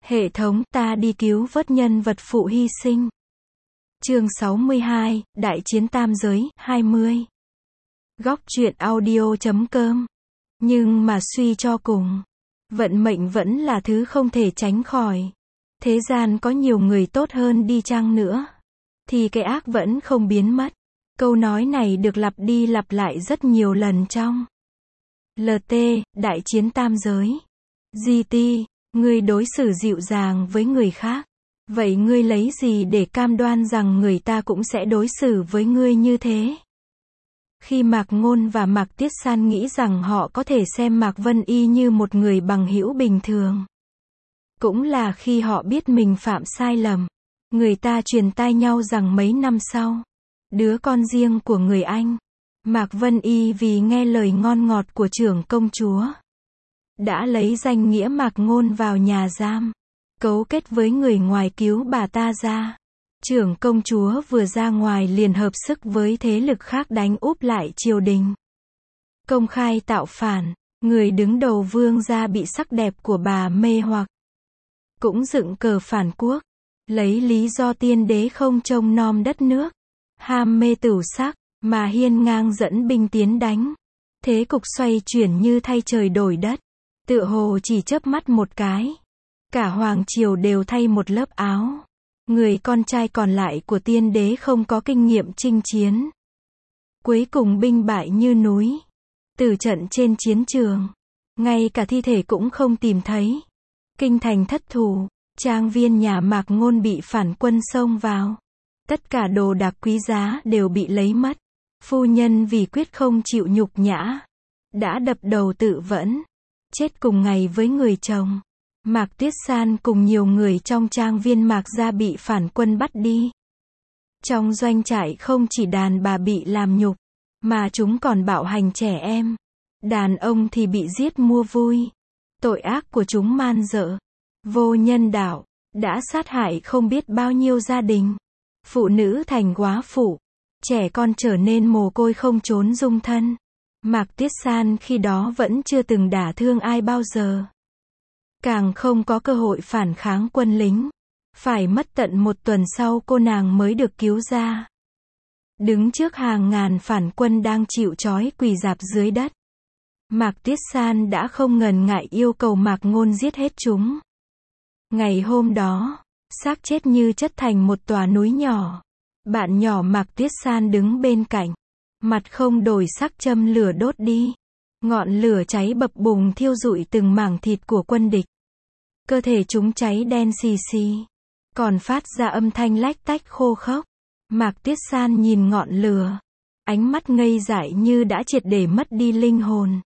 Hệ thống, ta đi cứu vớt nhân vật phụ hy sinh. Chương 62, Đại chiến tam giới, 20. Góc truyện audio.com. Nhưng mà suy cho cùng, vận mệnh vẫn là thứ không thể tránh khỏi. Thế gian có nhiều người tốt hơn đi chăng nữa, thì cái ác vẫn không biến mất. Câu nói này được lặp đi lặp lại rất nhiều lần trong LT, Đại chiến tam giới. GT, ngươi đối xử dịu dàng với người khác. Vậy ngươi lấy gì để cam đoan rằng người ta cũng sẽ đối xử với ngươi như thế? Khi Mạc Ngôn và Mạc Tiết San nghĩ rằng họ có thể xem Mạc Vân Y như một người bằng hữu bình thường, cũng là khi họ biết mình phạm sai lầm. Người ta truyền tai nhau rằng mấy năm sau, đứa con riêng của người anh, Mạc Vân Y, vì nghe lời ngon ngọt của trưởng công chúa, đã lấy danh nghĩa Mạc Ngôn vào nhà giam, cấu kết với người ngoài cứu bà ta ra. Trưởng công chúa vừa ra ngoài liền hợp sức với thế lực khác đánh úp lại triều đình, công khai tạo phản. Người đứng đầu vương gia bị sắc đẹp của bà mê hoặc, cũng dựng cờ phản quốc, lấy lý do tiên đế không trông nom đất nước, ham mê tửu sắc, mà hiên ngang dẫn binh tiến đánh. Thế cục xoay chuyển như thay trời đổi đất, tựa hồ chỉ chớp mắt một cái, cả hoàng triều đều thay một lớp áo. Người con trai còn lại của tiên đế không có kinh nghiệm chinh chiến, cuối cùng binh bại như núi, tử trận trên chiến trường, ngay cả thi thể cũng không tìm thấy. Kinh thành thất thủ, trang viên nhà Mạc Ngôn bị phản quân xông vào, tất cả đồ đạc quý giá đều bị lấy mất. Phu nhân vì quyết không chịu nhục nhã, đã đập đầu tự vẫn, chết cùng ngày với người chồng. Mạc Tiết San cùng nhiều người trong trang viên Mạc gia bị phản quân bắt đi. Trong doanh trại không chỉ đàn bà bị làm nhục, mà chúng còn bạo hành trẻ em. Đàn ông thì bị giết mua vui. Tội ác của chúng man dợ, vô nhân đạo, đã sát hại không biết bao nhiêu gia đình. Phụ nữ thành góa phụ, trẻ con trở nên mồ côi không chốn dung thân. Mạc Tiết San khi đó vẫn chưa từng đả thương ai bao giờ, càng không có cơ hội phản kháng quân lính. Phải mất tận một tuần sau cô nàng mới được cứu ra, đứng trước hàng ngàn phản quân đang chịu trói quỳ rạp dưới đất. Mạc Tiết San đã không ngần ngại yêu cầu Mạc Ngôn giết hết chúng. Ngày hôm đó, xác chết như chất thành một tòa núi nhỏ. Bạn nhỏ Mạc Tiết San đứng bên cạnh, mặt không đổi sắc châm lửa đốt đi. Ngọn lửa cháy bập bùng thiêu rụi từng mảng thịt của quân địch. Cơ thể chúng cháy đen xì xì, còn phát ra âm thanh lách tách khô khốc. Mạc Tiết San nhìn ngọn lửa, ánh mắt ngây dại như đã triệt để mất đi linh hồn.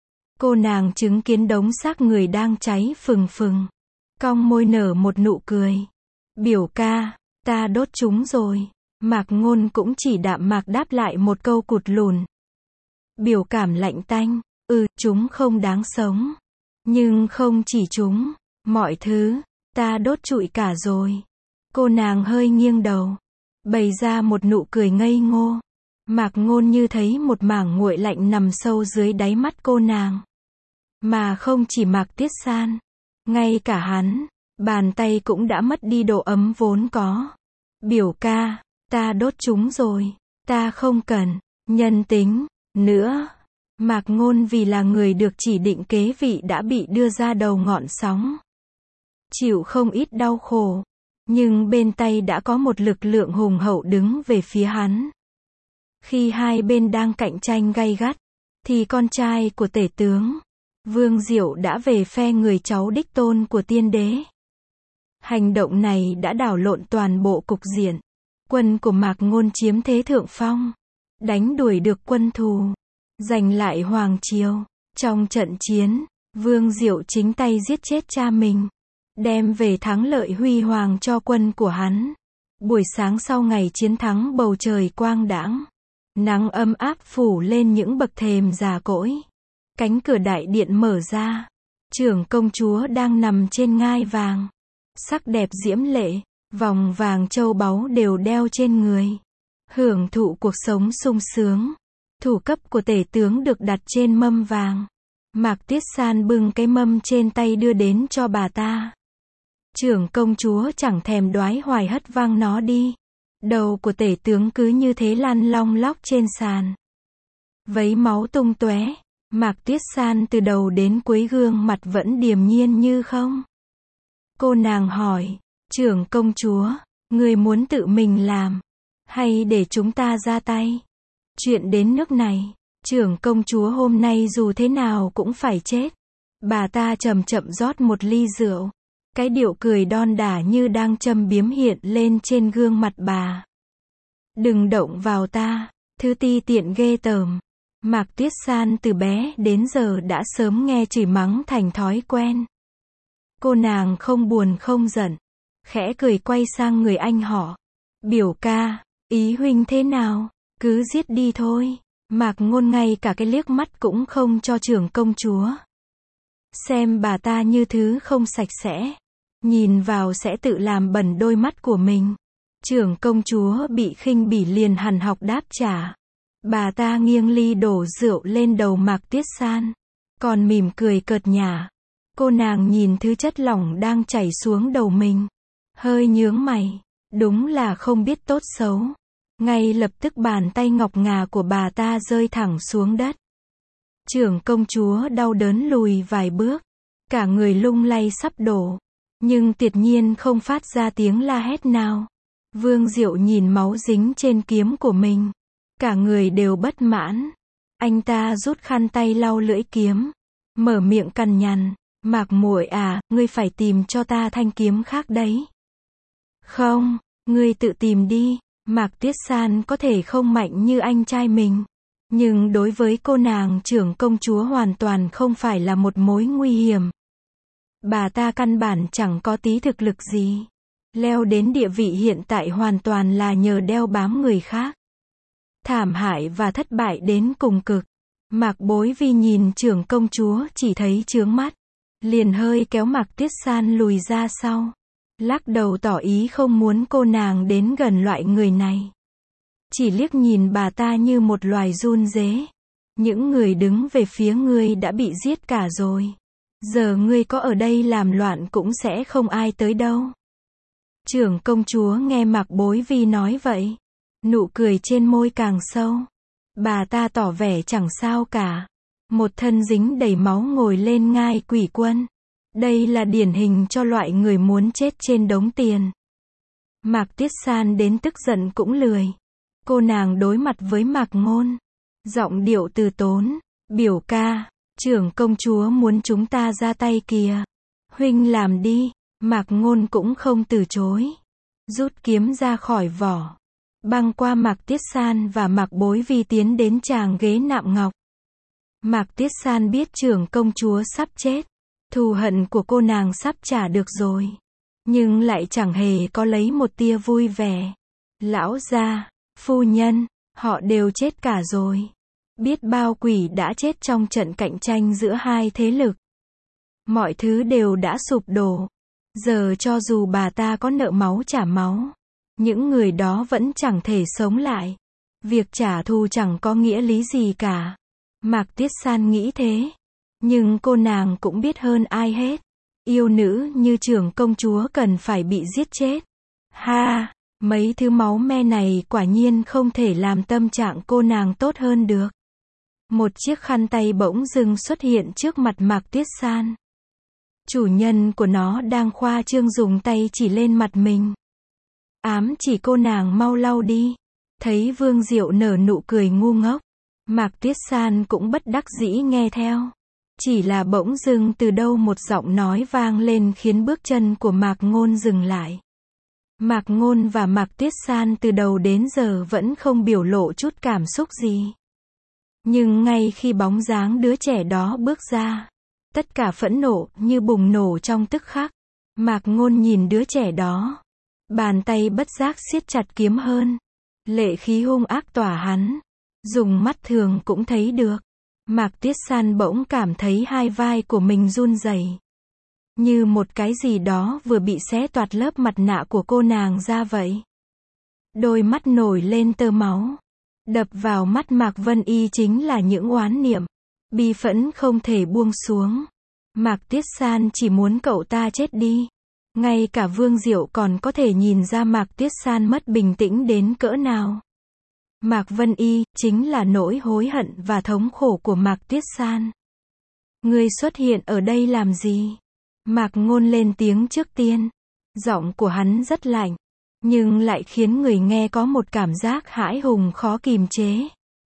Cô nàng chứng kiến đống xác người đang cháy phừng phừng, cong môi nở một nụ cười. Biểu ca, ta đốt chúng rồi. Mạc Ngôn cũng chỉ đạm mạc đáp lại một câu cụt lùn. Biểu cảm lạnh tanh, chúng không đáng sống. Nhưng không chỉ chúng, mọi thứ, ta đốt trụi cả rồi. Cô nàng hơi nghiêng đầu, bày ra một nụ cười ngây ngô. Mạc Ngôn như thấy một mảng nguội lạnh nằm sâu dưới đáy mắt cô nàng. Mà không chỉ Mạc Tiết San, ngay cả hắn, bàn tay cũng đã mất đi độ ấm vốn có. Biểu ca, ta đốt chúng rồi, ta không cần nhân tính nữa. Mạc Ngôn vì là người được chỉ định kế vị đã bị đưa ra đầu ngọn sóng, chịu không ít đau khổ, nhưng bên tay đã có một lực lượng hùng hậu đứng về phía hắn. Khi hai bên đang cạnh tranh gay gắt, thì con trai của tể tướng Vương Diệu đã về phe người cháu đích tôn của tiên đế. Hành động này đã đảo lộn toàn bộ cục diện. Quân của Mạc Ngôn chiếm thế thượng phong, đánh đuổi được quân thù, giành lại hoàng triều. Trong trận chiến, Vương Diệu chính tay giết chết cha mình, đem về thắng lợi huy hoàng cho quân của hắn. Buổi sáng sau ngày chiến thắng, bầu trời quang đãng, nắng ấm áp phủ lên những bậc thềm già cỗi. Cánh cửa đại điện mở ra, trưởng công chúa đang nằm trên ngai vàng, sắc đẹp diễm lệ, vòng vàng châu báu đều đeo trên người, hưởng thụ cuộc sống sung sướng. Thủ cấp của tể tướng được đặt trên mâm vàng. Mạc Tiết San bưng cái mâm trên tay đưa đến cho bà ta. Trưởng công chúa chẳng thèm đoái hoài hất văng nó đi. Đầu của tể tướng cứ như thế lăn long lóc trên sàn. Vấy máu tung tóe. Mạc Tuyết San từ đầu đến cuối gương mặt vẫn điềm nhiên như không. Cô nàng hỏi, trưởng công chúa, người muốn tự mình làm, hay để chúng ta ra tay? Chuyện đến nước này, trưởng công chúa hôm nay dù thế nào cũng phải chết. Bà ta chậm chậm rót một ly rượu. Cái điệu cười đon đả như đang châm biếm hiện lên trên gương mặt bà. Đừng động vào ta, thứ ti tiện ghê tởm. Mạc Tuyết San từ bé đến giờ đã sớm nghe chửi mắng thành thói quen. Cô nàng không buồn không giận, khẽ cười quay sang người anh họ. Biểu ca, ý huynh thế nào, cứ giết đi thôi. Mạc Ngôn ngay cả cái liếc mắt cũng không cho trưởng công chúa. Xem bà ta như thứ không sạch sẽ, nhìn vào sẽ tự làm bẩn đôi mắt của mình. Trưởng công chúa bị khinh bỉ liền hằn học đáp trả. Bà ta nghiêng ly đổ rượu lên đầu Mạc Tuyết San, còn mỉm cười cợt nhả. Cô nàng nhìn thứ chất lỏng đang chảy xuống đầu mình, hơi nhướng mày, đúng là không biết tốt xấu. Ngay lập tức bàn tay ngọc ngà của bà ta rơi thẳng xuống đất. Trưởng công chúa đau đớn lùi vài bước, cả người lung lay sắp đổ, nhưng tuyệt nhiên không phát ra tiếng la hét nào. Vương Diệu nhìn máu dính trên kiếm của mình, cả người đều bất mãn. Anh ta rút khăn tay lau lưỡi kiếm, mở miệng cằn nhằn, Mạc muội à, ngươi phải tìm cho ta thanh kiếm khác đấy. Không, ngươi tự tìm đi. Mạc Tuyết San có thể không mạnh như anh trai mình, nhưng đối với cô nàng trưởng công chúa hoàn toàn không phải là một mối nguy hiểm. Bà ta căn bản chẳng có tí thực lực gì. Leo đến địa vị hiện tại hoàn toàn là nhờ đeo bám người khác. Thảm hại và thất bại đến cùng cực. Mạc Bối Vi nhìn trưởng công chúa chỉ thấy chướng mắt, liền hơi kéo Mạc Tuyết San lùi ra sau, lắc đầu tỏ ý không muốn cô nàng đến gần loại người này. Chỉ liếc nhìn bà ta như một loài run rế. Những người đứng về phía ngươi đã bị giết cả rồi. Giờ ngươi có ở đây làm loạn cũng sẽ không ai tới đâu. Trưởng công chúa nghe Mạc Bối Vi nói vậy, nụ cười trên môi càng sâu. Bà ta tỏ vẻ chẳng sao cả. Một thân dính đầy máu ngồi lên ngai quỷ quân. Đây là điển hình cho loại người muốn chết trên đống tiền. Mạc Tuyết San đến tức giận cũng lười. Cô nàng đối mặt với Mạc Ngôn, giọng điệu từ tốn, biểu ca, trưởng công chúa muốn chúng ta ra tay kìa. Huynh làm đi. Mạc Ngôn cũng không từ chối, rút kiếm ra khỏi vỏ, băng qua Mạc Tuyết San và Mạc Bối Vi tiến đến tràng ghế nạm ngọc. Mạc Tuyết San biết trưởng công chúa sắp chết, thù hận của cô nàng sắp trả được rồi, nhưng lại chẳng hề có lấy một tia vui vẻ. Lão gia, phu nhân, họ đều chết cả rồi. Biết bao quỷ đã chết trong trận cạnh tranh giữa hai thế lực. Mọi thứ đều đã sụp đổ. Giờ cho dù bà ta có nợ máu trả máu, những người đó vẫn chẳng thể sống lại. Việc trả thù chẳng có nghĩa lý gì cả. Mạc Tuyết San nghĩ thế. Nhưng cô nàng cũng biết hơn ai hết. Yêu nữ như trưởng công chúa cần phải bị giết chết. Ha, mấy thứ máu me này quả nhiên không thể làm tâm trạng cô nàng tốt hơn được. Một chiếc khăn tay bỗng dưng xuất hiện trước mặt Mạc Tuyết San. Chủ nhân của nó đang khoa trương dùng tay chỉ lên mặt mình. Ám chỉ cô nàng mau lau đi. Thấy Vương Diệu nở nụ cười ngu ngốc, Mạc Tuyết San cũng bất đắc dĩ nghe theo. Chỉ là bỗng dưng từ đâu một giọng nói vang lên khiến bước chân của Mạc Ngôn dừng lại. Mạc Ngôn và Mạc Tuyết San từ đầu đến giờ vẫn không biểu lộ chút cảm xúc gì. Nhưng ngay khi bóng dáng đứa trẻ đó bước ra, tất cả phẫn nộ như bùng nổ trong tức khắc. Mạc Ngôn nhìn đứa trẻ đó, bàn tay bất giác siết chặt kiếm hơn. Lệ khí hung ác tỏa hắn, dùng mắt thường cũng thấy được. Mạc Tuyết San bỗng cảm thấy hai vai của mình run rẩy, như một cái gì đó vừa bị xé toạc lớp mặt nạ của cô nàng ra vậy. Đôi mắt nổi lên tơ máu. Đập vào mắt Mạc Vân Y chính là những oán niệm, bi phẫn không thể buông xuống. Mạc Tuyết San chỉ muốn cậu ta chết đi. Ngay cả Vương Diệu còn có thể nhìn ra Mạc Tuyết San mất bình tĩnh đến cỡ nào. Mạc Vân Y, chính là nỗi hối hận và thống khổ của Mạc Tuyết San. Ngươi xuất hiện ở đây làm gì? Mạc Ngôn lên tiếng trước tiên. Giọng của hắn rất lạnh, nhưng lại khiến người nghe có một cảm giác hãi hùng khó kìm chế.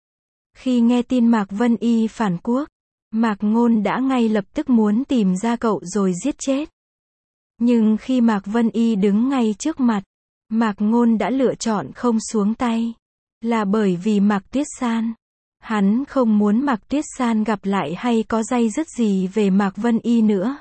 Khi nghe tin Mạc Vân Y phản quốc, Mạc Ngôn đã ngay lập tức muốn tìm ra cậu rồi giết chết. Nhưng khi Mạc Vân Y đứng ngay trước mặt, Mạc Ngôn đã lựa chọn không xuống tay. Là bởi vì Mạc Tuyết San. Hắn không muốn Mạc Tuyết San gặp lại hay có day dứt gì về Mạc Vân Y nữa.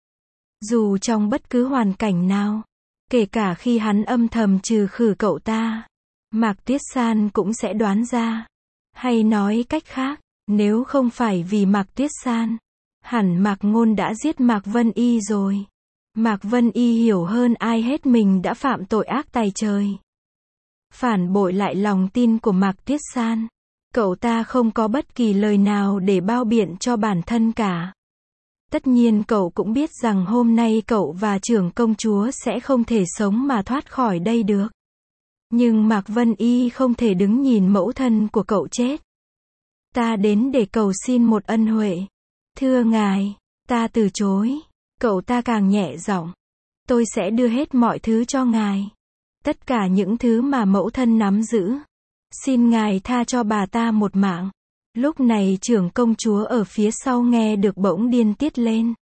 Dù trong bất cứ hoàn cảnh nào, kể cả khi hắn âm thầm trừ khử cậu ta, Mạc Tuyết San cũng sẽ đoán ra. Hay nói cách khác, nếu không phải vì Mạc Tuyết San, hẳn Mạc Ngôn đã giết Mạc Vân Y rồi. Mạc Vân Y hiểu hơn ai hết mình đã phạm tội ác tày trời. Phản bội lại lòng tin của Mạc Tuyết San. Cậu ta không có bất kỳ lời nào để bao biện cho bản thân cả. Tất nhiên cậu cũng biết rằng hôm nay cậu và trưởng công chúa sẽ không thể sống mà thoát khỏi đây được. Nhưng Mạc Vân Y không thể đứng nhìn mẫu thân của cậu chết. Ta đến để cầu xin một ân huệ. Thưa ngài, ta từ chối. Cậu ta càng nhẹ giọng. Tôi sẽ đưa hết mọi thứ cho ngài. Tất cả những thứ mà mẫu thân nắm giữ. Xin ngài tha cho bà ta một mạng. Lúc này trưởng công chúa ở phía sau nghe được bỗng điên tiết lên.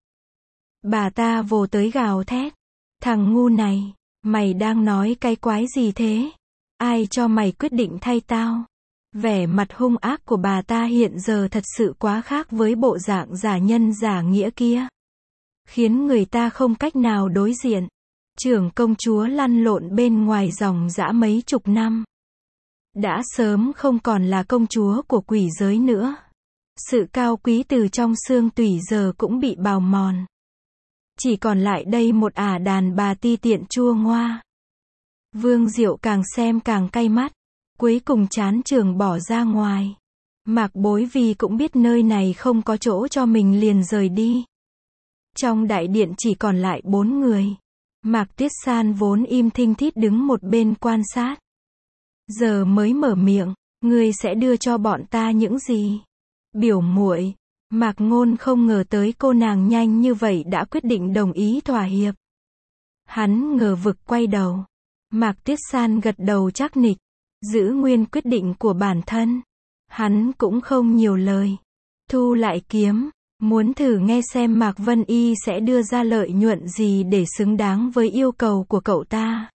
Bà ta vồ tới gào thét. Thằng ngu này, mày đang nói cái quái gì thế? Ai cho mày quyết định thay tao? Vẻ mặt hung ác của bà ta hiện giờ thật sự quá khác với bộ dạng giả nhân giả nghĩa kia. Khiến người ta không cách nào đối diện. Trưởng công chúa lăn lộn bên ngoài dòng dã mấy chục năm. Đã sớm không còn là công chúa của quỷ giới nữa. Sự cao quý từ trong xương tủy giờ cũng bị bào mòn. Chỉ còn lại đây một ả đàn bà ti tiện chua ngoa. Vương Diệu càng xem càng cay mắt. Cuối cùng chán trường bỏ ra ngoài. Mạc Bối vì cũng biết nơi này không có chỗ cho mình liền rời đi. Trong đại điện chỉ còn lại 4 người. Mạc Tuyết San vốn im thinh thít đứng một bên quan sát. Giờ mới mở miệng, ngươi sẽ đưa cho bọn ta những gì? Biểu muội. Mạc Ngôn không ngờ tới cô nàng nhanh như vậy đã quyết định đồng ý thỏa hiệp. Hắn ngờ vực quay đầu. Mạc Tuyết San gật đầu chắc nịch, giữ nguyên quyết định của bản thân. Hắn cũng không nhiều lời. Thu lại kiếm, muốn thử nghe xem Mạc Vân Y sẽ đưa ra lợi nhuận gì để xứng đáng với yêu cầu của cậu ta.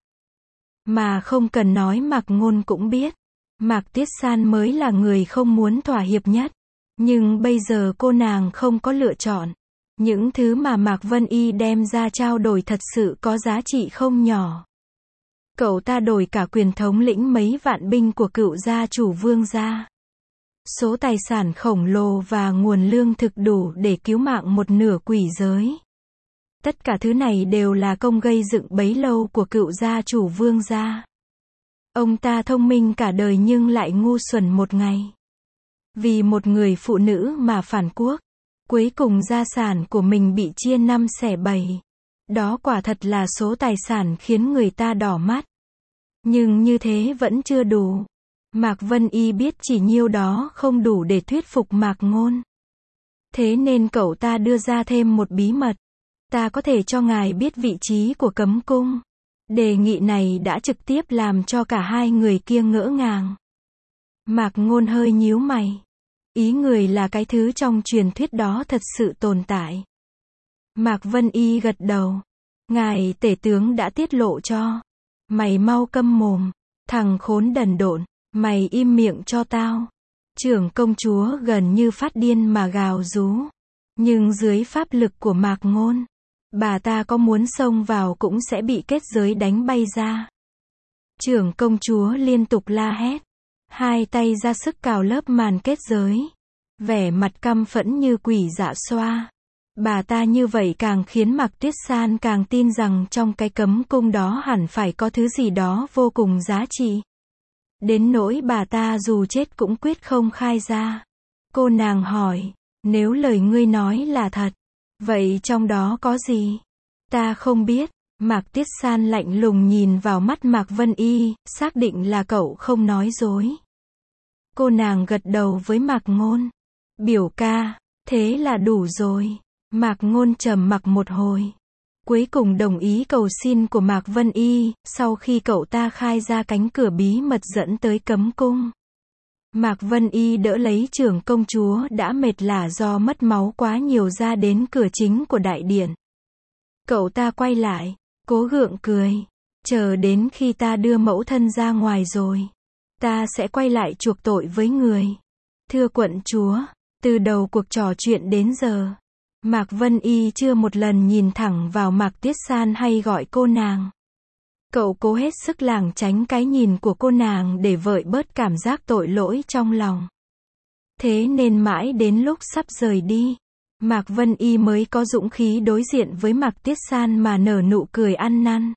Mà không cần nói Mạc Ngôn cũng biết. Mạc Tuyết San mới là người không muốn thỏa hiệp nhất. Nhưng bây giờ cô nàng không có lựa chọn. Những thứ mà Mạc Vân Y đem ra trao đổi thật sự có giá trị không nhỏ. Cậu ta đổi cả quyền thống lĩnh mấy vạn binh của cựu gia chủ Vương gia. Số tài sản khổng lồ và nguồn lương thực đủ để cứu mạng một nửa quỷ giới. Tất cả thứ này đều là công gây dựng bấy lâu của cựu gia chủ Vương gia. Ông ta thông minh cả đời nhưng lại ngu xuẩn một ngày. Vì một người phụ nữ mà phản quốc. Cuối cùng gia sản của mình bị chia 5 xẻ 7. Đó quả thật là số tài sản khiến người ta đỏ mắt. Nhưng như thế vẫn chưa đủ. Mạc Vân Y biết chỉ nhiêu đó không đủ để thuyết phục Mạc Ngôn. Thế nên cậu ta đưa ra thêm một bí mật. Ta có thể cho ngài biết vị trí của cấm cung. Đề nghị này đã trực tiếp làm cho cả hai người kia ngỡ ngàng. Mạc Ngôn hơi nhíu mày. Ý người là cái thứ trong truyền thuyết đó thật sự tồn tại. Mạc Vân Y gật đầu. Ngài tể tướng đã tiết lộ cho. Mày mau câm mồm. Thằng khốn đần độn. Mày im miệng cho tao. Trưởng công chúa gần như phát điên mà gào rú. Nhưng dưới pháp lực của Mạc Ngôn, bà ta có muốn xông vào cũng sẽ bị kết giới đánh bay ra. Trưởng công chúa liên tục la hét. Hai tay ra sức cào lớp màn kết giới. Vẻ mặt căm phẫn như quỷ dạ xoa. Bà ta như vậy càng khiến Mạc Tuyết San càng tin rằng trong cái cấm cung đó hẳn phải có thứ gì đó vô cùng giá trị. Đến nỗi bà ta dù chết cũng quyết không khai ra. Cô nàng hỏi, nếu lời ngươi nói là thật, vậy trong đó có gì? Ta không biết. Mạc Tiết San lạnh lùng nhìn vào mắt Mạc Vân Y, xác định là cậu không nói dối. Cô nàng gật đầu với Mạc Ngôn. Biểu ca, thế là đủ rồi. Mạc Ngôn trầm mặc một hồi. Cuối cùng đồng ý cầu xin của Mạc Vân Y, sau khi cậu ta khai ra cánh cửa bí mật dẫn tới cấm cung. Mạc Vân Y đỡ lấy trưởng công chúa đã mệt lả do mất máu quá nhiều ra đến cửa chính của đại điện. Cậu ta quay lại, cố gượng cười. Chờ đến khi ta đưa mẫu thân ra ngoài rồi, ta sẽ quay lại chuộc tội với người. Thưa quận chúa, từ đầu cuộc trò chuyện đến giờ, Mạc Vân Y chưa một lần nhìn thẳng vào Mạc Tiết San hay gọi cô nàng. Cậu cố hết sức lảng tránh cái nhìn của cô nàng để vợi bớt cảm giác tội lỗi trong lòng. Thế nên mãi đến lúc sắp rời đi, Mạc Vân Y mới có dũng khí đối diện với Mạc Tiết San mà nở nụ cười ăn năn.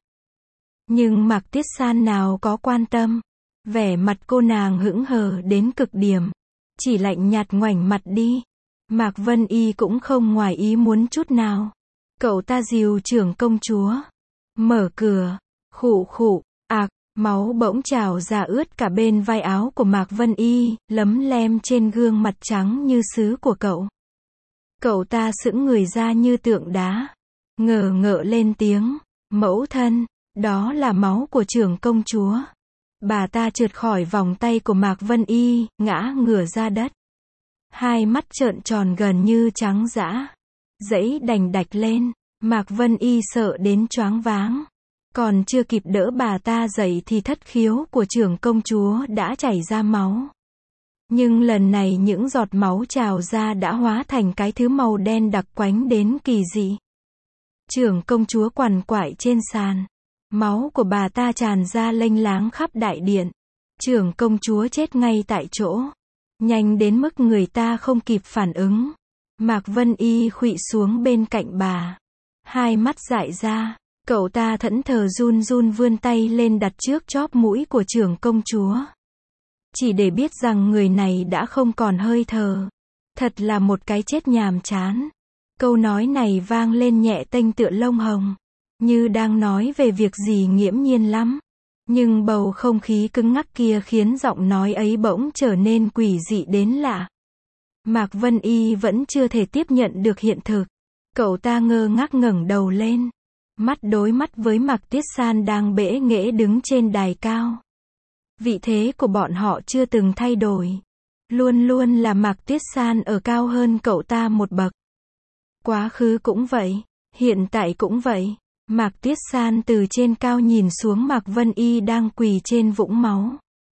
Nhưng Mạc Tiết San nào có quan tâm. Vẻ mặt cô nàng hững hờ đến cực điểm. Chỉ lạnh nhạt ngoảnh mặt đi. Mạc Vân Y cũng không ngoài ý muốn chút nào. Cậu ta dìu trưởng công chúa. Mở cửa. Khụ khụ. Máu bỗng trào ra ướt cả bên vai áo của Mạc Vân Y, lấm lem trên gương mặt trắng như sứ của cậu. Cậu ta sững người ra như tượng đá. Ngờ ngợ lên tiếng. Mẫu thân, đó là máu của trưởng công chúa. Bà ta trượt khỏi vòng tay của Mạc Vân Y, ngã ngửa ra đất. Hai mắt trợn tròn gần như trắng dã. Dãy đành đạch lên. Mạc Vân Y sợ đến choáng váng. Còn chưa kịp đỡ bà ta dậy thì thất khiếu của trưởng công chúa đã chảy ra máu. Nhưng lần này những giọt máu trào ra đã hóa thành cái thứ màu đen đặc quánh đến kỳ dị. Trưởng công chúa quằn quại trên sàn. Máu của bà ta tràn ra lênh láng khắp đại điện. Trưởng công chúa chết ngay tại chỗ. Nhanh đến mức người ta không kịp phản ứng. Mạc Vân Y khuỵu xuống bên cạnh bà. Hai mắt dại ra. Cậu ta thẫn thờ run run vươn tay lên đặt trước chóp mũi của trưởng công chúa. Chỉ để biết rằng người này đã không còn hơi thở. Thật là một cái chết nhàm chán. Câu nói này vang lên nhẹ tênh tựa lông hồng. Như đang nói về việc gì nghiễm nhiên lắm. Nhưng bầu không khí cứng ngắc kia khiến giọng nói ấy bỗng trở nên quỷ dị đến lạ. Mạc Vân Y vẫn chưa thể tiếp nhận được hiện thực. Cậu ta ngơ ngác ngẩng đầu lên. Mắt đối mắt với Mạc Tiết San đang bẽ nghễ đứng trên đài cao. Vị thế của bọn họ chưa từng thay đổi. Luôn luôn là Mạc Tiết San ở cao hơn cậu ta một bậc. Quá khứ cũng vậy, hiện tại cũng vậy. Mạc Tiết San từ trên cao nhìn xuống Mạc Vân Y đang quỳ trên vũng máu.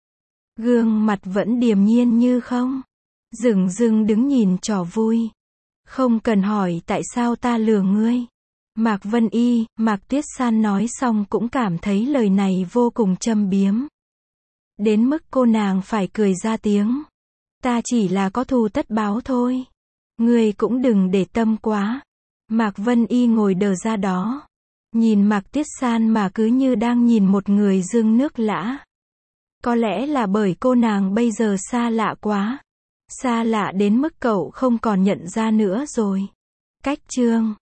Gương mặt vẫn điềm nhiên như không. Dửng dưng đứng nhìn trò vui. Không cần hỏi tại sao ta lừa ngươi. Mạc Vân Y, Mạc Tiết San nói xong cũng cảm thấy lời này vô cùng châm biếm. Đến mức cô nàng phải cười ra tiếng. Ta chỉ là có thù tất báo thôi. Ngươi cũng đừng để tâm quá. Mạc Vân Y ngồi đờ ra đó. Nhìn Mạc Tiết San mà cứ như đang nhìn một người dưng nước lã. Có lẽ là bởi cô nàng bây giờ xa lạ quá. Xa lạ đến mức cậu không còn nhận ra nữa rồi. Cách chương